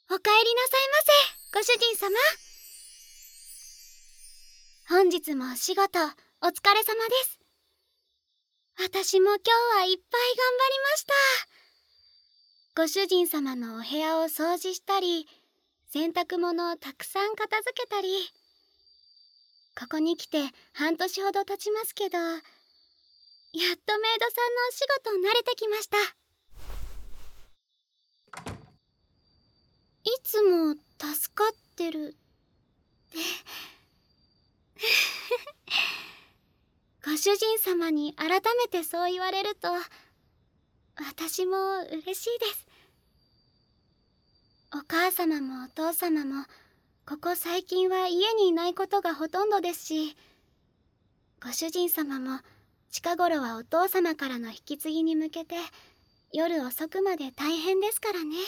おかえりなさいませ、ご主人様。本日もお仕事お疲れ様です。私も今日はいっぱい頑張りました。ご主人様のお部屋を掃除したり、洗濯物をたくさん片付けたり。ここに来て半年ほど経ちますけど、やっとメイドさんのお仕事慣れてきました。いつも助かってるってご主人様に改めてそう言われると、私も嬉しいです。お母様もお父様もここ最近は家にいないことがほとんどですし、ご主人様も近頃はお父様からの引き継ぎに向けて夜遅くまで大変ですからね。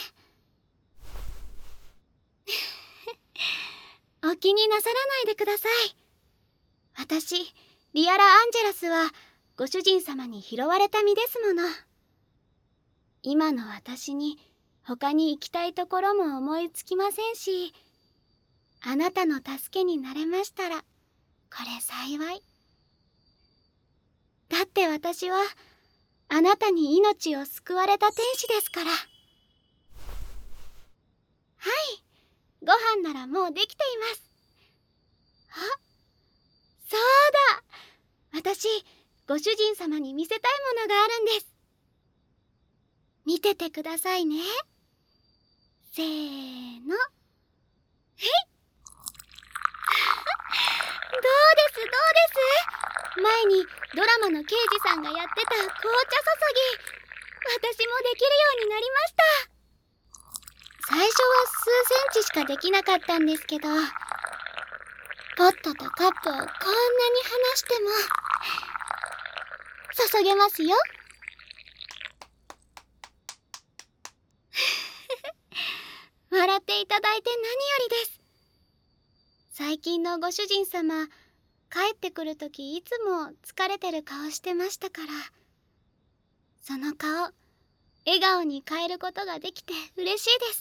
お気になさらないでください。私、リアラ・アンジェラスはご主人様に拾われた身ですもの。今の私に他に行きたいところも思いつきませんし、あなたの助けになれましたらこれ幸い。だって私はあなたに命を救われた天使ですから。はい、ご飯ならもうできています。あ、そうだ、私ご主人様に見せたいものがあるんです。見ててくださいね。せーの。へいどうですどうです。前にドラマの刑事さんがやってた紅茶注ぎ、私もできるようになりました。最初は数センチしかできなかったんですけど、ポットとカップをこんなに離しても注げますよ。笑っていただいて何よりです。最近のご主人様、帰ってくるときいつも疲れてる顔してましたから、その顔笑顔に変えることができて嬉しいです。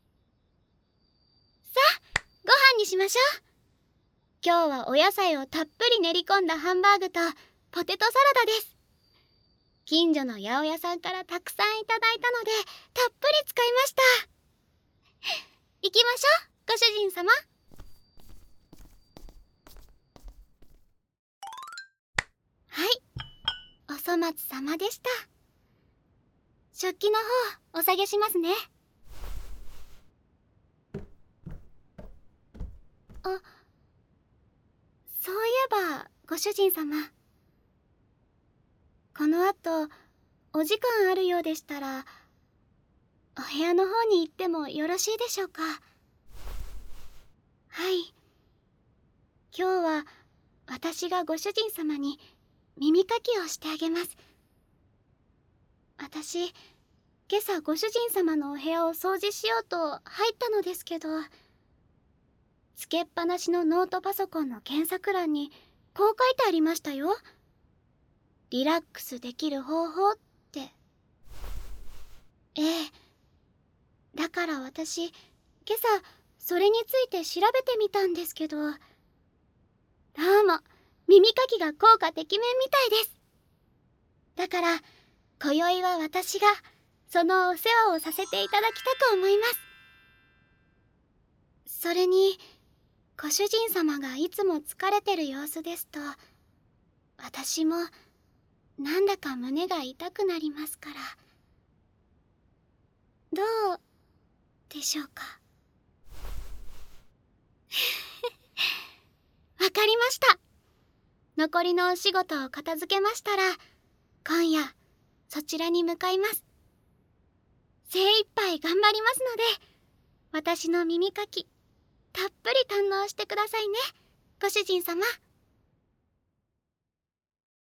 さあ、ご飯にしましょう。今日はお野菜をたっぷり練り込んだハンバーグとポテトサラダです。近所の八百屋さんからたくさんいただいたのでたっぷり使いました。行きましょう、ご主人様。はい、お粗末様でした。食器の方お下げしますね。あ、そういえばご主人様、この後お時間あるようでしたらお部屋の方に行ってもよろしいでしょうか。はい、今日は私がご主人様に耳かきをしてあげます。私、今朝ご主人様のお部屋を掃除しようと入ったのですけど、つけっぱなしのノートパソコンの検索欄にこう書いてありましたよ。リラックスできる方法って。ええ。だから私、今朝それについて調べてみたんですけど、どうも耳かきが効果てきめんみたいです。だから今宵は私がそのお世話をさせていただきたく思います。それにご主人様がいつも疲れてる様子ですと、私もなんだか胸が痛くなりますから。どうでしょうか。わかりました。残りのお仕事を片付けましたら今夜そちらに向かいます。精一杯頑張りますので、私の耳かきたっぷり堪能してくださいね、ご主人様。